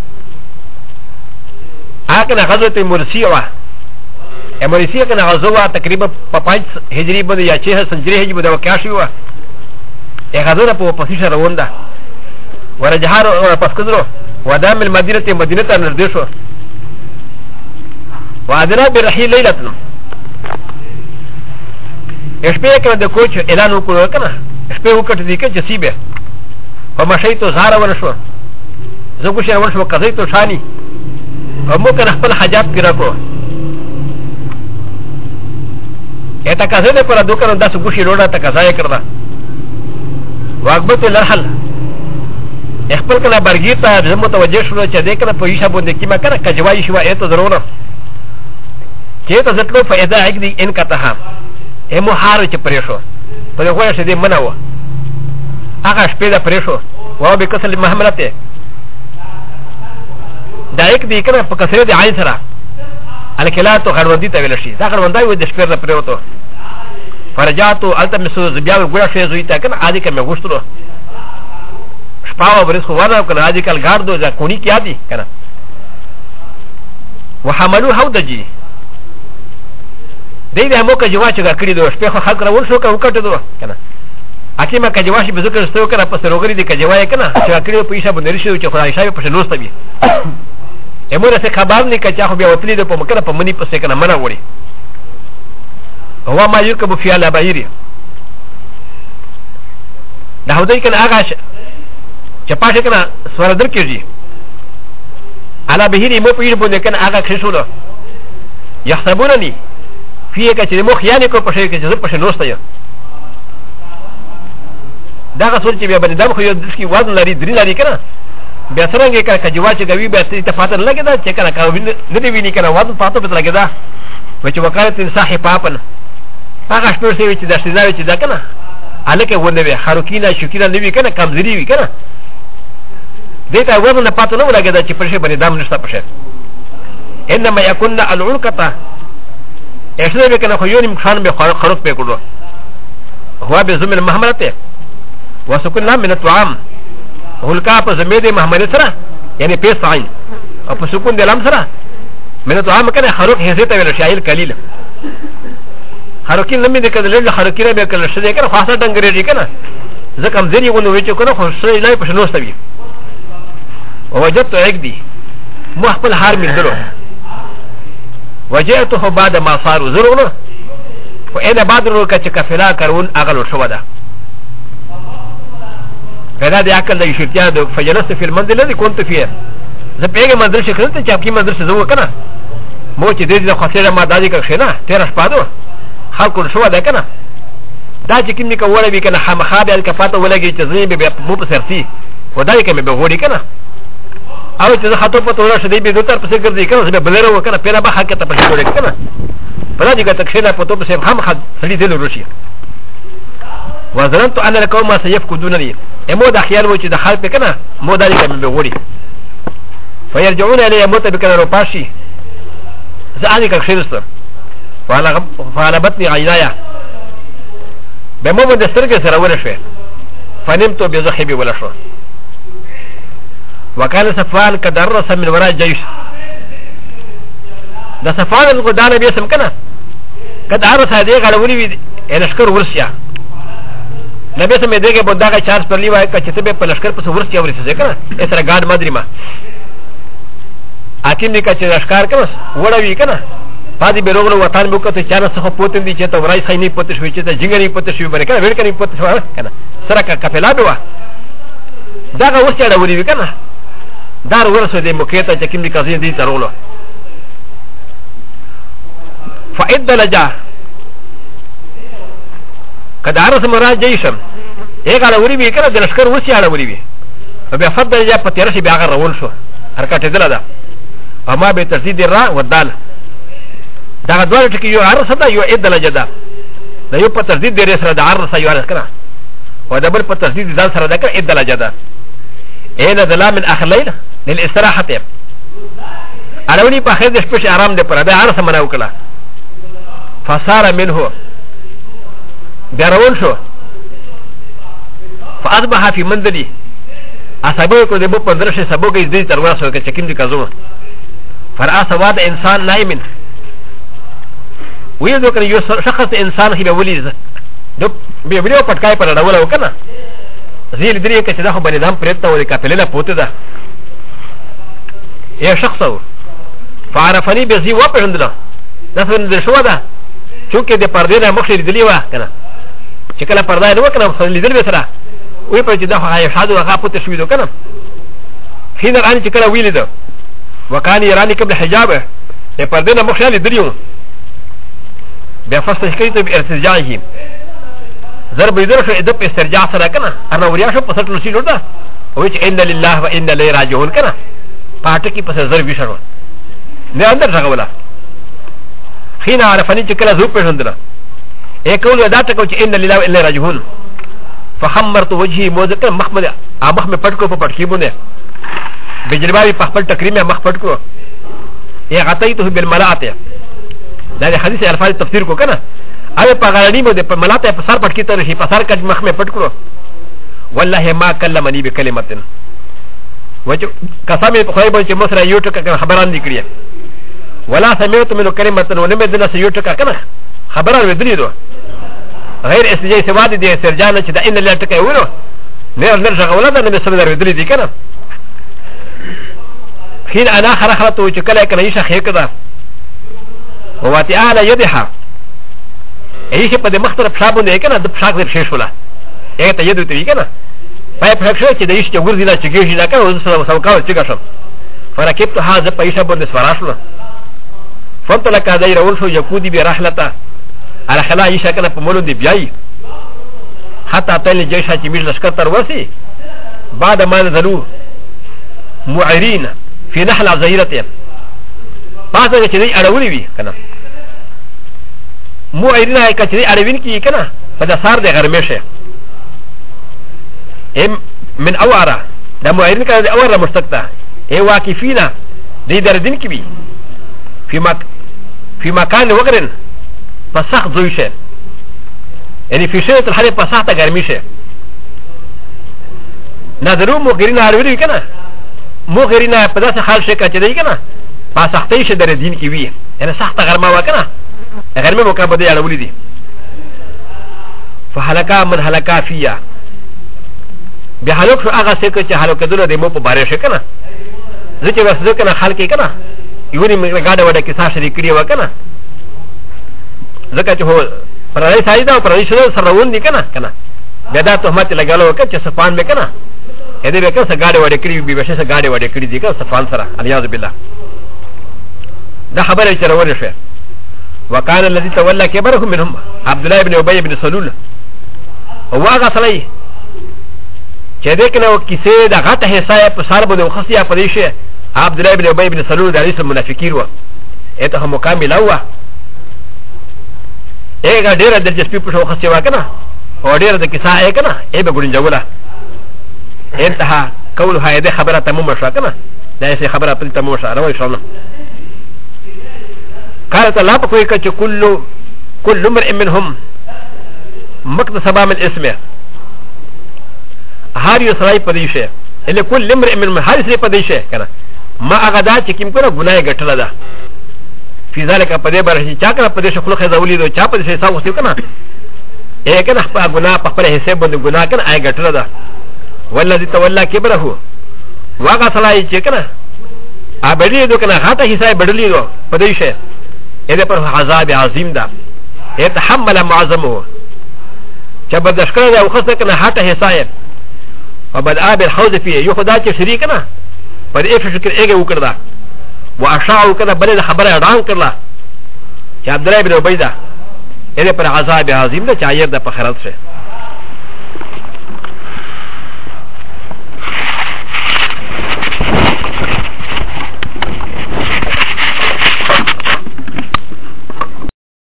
Speaker 1: اګه غزوه مرسی و امریکا کنه غزوه تقریبا په 5 هجری باندې یا 6 سنجری هجری باندې واقع شوی و غزوه په پوزیشن روان ده ورجهار او پس کړو ودام المدينه مدينه ته نږدې شو وادنا برحيل ليله شپه کې د کوچ اعلان وکړو کنه شپه وکړه دې کې جسیبه فمشيت زهره ورشو زګو شه ورشو قضیت شانی هم کنه خپل حجاب کې راکو اته کزه پر دوکانو داس ګوشي روډه ته کزای کړدا واقبت الرحل خپل کله برګی ته زمو متوجه شو چې دې کله په یشه باندې کیما کنه کجوای شو اته ضرورت چې ته زټلو فائدہ اګدي ان کته هم هار چې پرېشو په هغه شه دې مناو هغه شپه دا پرېشو و به کسل محملته دا یک دې کنه په کسره دې عین سره الکلاتو غړوندی ته ویل شي دا غړوندای و د شپې نه پرېوته فرجاتو التمسو زبیا ګوړه شي زوی ته کنه عادي کمه غوښتلو شپاو برس خو ونه کنه عادي کال ګاردو ځا کونی کې عادي کنه وحملوا حودجي دې دې مو کجوا چې کړی دوه شپه خو خلک راول شو کنه وکټه دوه کنه اکیمه کجوا شي بذکر ستو کنه پس روغری دې کجوا کنه چې کړی په ایشه باندې رشي چې خدای شای په شنوسته وي امور سے خبر نہیں کچا ہو بیا وتلی دے پمکر پمنی پسے کنا منا وڑی هو ما یکب فی علی بایری دا هودای کنه هغه چپاشه کنه سوار در کېږي الا بهيري مو پیر بونه کنه هغه کښولو يحسبونني فيه که چې مو خیانه کو پښې کې چې پښې نوسته یم دا غسول چې بیا باندې دم خو یو د کی وزن لري درې لري کنه بیا څنګه کې کجوا چې کوي بیا ته پاتن لګی دا چې کنه کاوی نه دی ویني کنه وزن پاتو په لګی دا و چې وکالت انصاحي پاپن هغه شپږ سوي چې د شتزاوي چې دا کنه الکه ونه وي خاروکینا شوکینا نوي کنه کمزوري وي کنه دته وزن پاتو نه لګی دا چې پښې باندې دم نشته پښې انما يكون العلقه اشاره به کنه خو یو نیم خان به خروق په کړو هو به زمل محملته وسكننا من الطعام هلكا بزميد محمد سرا يعني بيس عين او بسكون دلام سرا من الطعام كان خروق هزيتا ولا شايل قليل خروقين لم يذكر لله خروقين بكل شيء كان خاصه دنگري كان زكم زري ونو وچو كان خو شي لا پشنوستوي ووجدت عقدي محفل حار من درو وجئته بعد ما صاروا زرونه وانا بعد روكا كفلا كرون اغلو شودا فهذا دي عقل دي شرطيان فجلست في المنزل الذي كنت فيه زه پیغه منزل شکرت چې اپکی منزل سے زو کنه مو چې دې د خاطر ما دادی کا شنه تیر شپادو خلق شو ده کنه دا چې کیمه کوله وی کنه خامخابه الکفاته ولګي چې زې به مو په سرتي ودای کمه به وړي کنه او چې خاطر په توره شدی به دوتر پسې ګرځي کنه زه به بلره وکنه پیرا به حق ته پسې وړي کنه پرا دې کا تکشنه په تو پسې هم خد سړي دل روشي وظننت ان القوم سيفقدونني امو دا خیال و چې د خلق کنه مو دای کمه به وړي فيرجعون الى موت بكنا روباشي زاني كشيرست فغلبتني عينايا بمومن دسترك سراورشوي فنمت بزخبي ولا شو وكان صفوان قد درس من وراء الجيش ده صفوان القدان بيسم كنا قد درس هذه غلولي الاشكر ورسيا نبي سمي دغه بنداغه چارج پر لیوای کچته په لشکر په ورسيا ورسې کنه اسره ګارد مدري ما اكيم نيكا چې اشکار کړس وړوي کنه پادي بیروغلو وطن مو کته چانه څخه پوتن دي چې ته ورای خايني پته شوي چې ته جنګري پته شوي باندې کنه ور کني پته شوي کنه سره کا کفلا به وا داغه وسته وړي کنه دار ورسو دې مکیته چې کیم نيکا زين دي ترولو فائد لجا کدا ارس مراد جيشم هغه وړي وی کنه د لشکر وسته وړي وی بیا فضل جا پته رشي بیا غرول شو حرکت دل ده اما به ترتیب را ودال دا دوه ټکی یو عرص ده یو ادل جدا دا یو په ترتیب دی سره د عرص یو عرص کنه و دا بل په ترتیب ځان سره ده کنه ادل جدا اين ذلا من اخلیل للاستراحه اړونی په خیر د شپې آرام ده پر دا عرص مناو کړه فصار منه درون شو فاصبح في منزلي اصابو کو دبو پندرشه سبو کې دې تر ورسو کې چکیم دي کزو فرا سواد انسان نایمن وې دو کنه یو شخص انسان هی به ولید دو به ویډیو پټکای پر ډول وکنه زیل درې کې چې دا خو باندې دام پرېته ولې کپلله پوته ده یو شخص و فعرفني بزي وپهندله دا څنګه شو ده چې د پردې نه مخ لري دی وا کنه چې کله پرده نه وکنه خو لیدل به سره وی پر چې دا خو شادو هغه پته شوی دو کنه خین رانی چې کله ویل دو وکانی رانی قبل حجابه په پردې نه مخ لري دریو بیا فاست شکایت به ارتجاعه ضرب یدر شو ادب استرجاع سره کنه انا وریا شو پسټ لسی لوټه او چې ان لله و ان الیه راجعون کنه پاټه کې پس ضرب وشرو نه اندر څنګه ولا خین عرفنی چې کله زو پېژندل اکول دا ټکو چې ان لله و ان الیه راجعون فخمرت وجهي موذكر محمد ابخ میں پٹکو په پټکی بونه بجرباوی په خپل تکریم مخ پټکو یا غتیته بالملاته دا د حدیث الفاظ تفسیر کو کنه اوی په غړنی مو د په ملاته په سر پټکی ته شي په سر کټ مخ میں پټکو والله ما کلمنی بکلمتن وجه قسم په خدای باندې مو سره یو ټکه خبران نکړي ولا سمعت من کلمتن ونمه دنا یو ټکه کنه خبران ودلی دو غير استجاي سواد دي سرجانه چې دا ان لا ټکه ورو نه نرجع ولدا نه سمدار ودلی دي کنه حين انا خرخت و چې کله کله یې شخې کده وواتي اعلى يدها ايش په دې مختلف شابونه کنه د شاک ور شیش ولا ايه تجدو تبي كنا باي بحكشة كده يشتي غرزنا تجيجي لكن وزن سوكاو تجاشم فركبت هذا بايشة بند سفراشنا فانطلق هذا يرولشو يقودي برحلته على خلا يشا كنا بمولو دي بياي حتى أتى الجيش هاتمير لشكر تروسي بعد ما نزلوا معيرين في نحل زهيرتهم بعد ذلك كذي أرولي بي كنا معيرين هاي كذي أروين كي كنا فده صار ده غرمشة من أوارا ده معيرين كنا ده أوارا مستقطع واقفين دي دردين كبي في مكان وقرن فسخ زويشه يعني في شيء الحالي فسخت غرميشه نظروا مغيرين هارولي كنا مغيرين بدأت حال شيء كذي كنا فسختيش دردين كبي يعني سخت غرما وكنا غرمه مكابدي على ولدي فهلكا من هلكا فيها بحلوك شو أغا سيكو هلوك دولا دي مو بباريش كنا زكي بس كنا خالكي كنا يوني من غادا ودا كسا شريكري وكنا زكا هو پرای سایدا پرای شنو سرون دي كنا كنا بيدا تهمت لگالو وكا چ سفان میں كنا هدي بكا سغاډي وډه کړی بي بشه سغاډي وډه کړی دي کا سفان سره الیاذ بالله دا خبره چې راوړې شو وكان الذي تولى كبرهم منهم عبد الله بن ابي بن سلول او هغه سړی چې دې کنه کیسه دا غته حصہ په سر باندې وخصیا پدې شه عبد الله بن ابي بن سلول د رئیس المنافقین و اته هم کامل هوا اګه ډېر د جسپی په شو خصیا وکنه او ډېر د کیسه اې کنه ای به ګورین جوړه انتهى قول هذه خبره تمام شو کنه دا یې خبره په تمام شو راوي شو قالت الله بقول كل كل امرئ منهم مكتسب من اسمه هاري سراي پديشه اللي كل امرئ منهم هاري سراي پديشه كنا ما اغدا چې کوم کنه ګناه غټل ده في ذلك پدې برشي چا کنه پدې شخلو خزولي دو چا پدې حساب وستو کنه اے کنه په ګناه په پر حساب باندې ګناه کنه اي غټل ده والذي تولى كبره واغا سلاي چې کنه ا بدې دو کنه غاټه حساب بدلې دو پدېشه اذا پر عذاب عظیم ده يتحمل معظمه جب دشکره ده وخصه کنه هاته حساب وبدأ بالحوض فيه يخدا چې شریک نه پر ایف شکر ایګه وکړه واشاعو کنه بل خبره اډان کړله چې عبد الله بن عبیده اذا پر عذاب عظیم ده چې ایر ده په خراب شه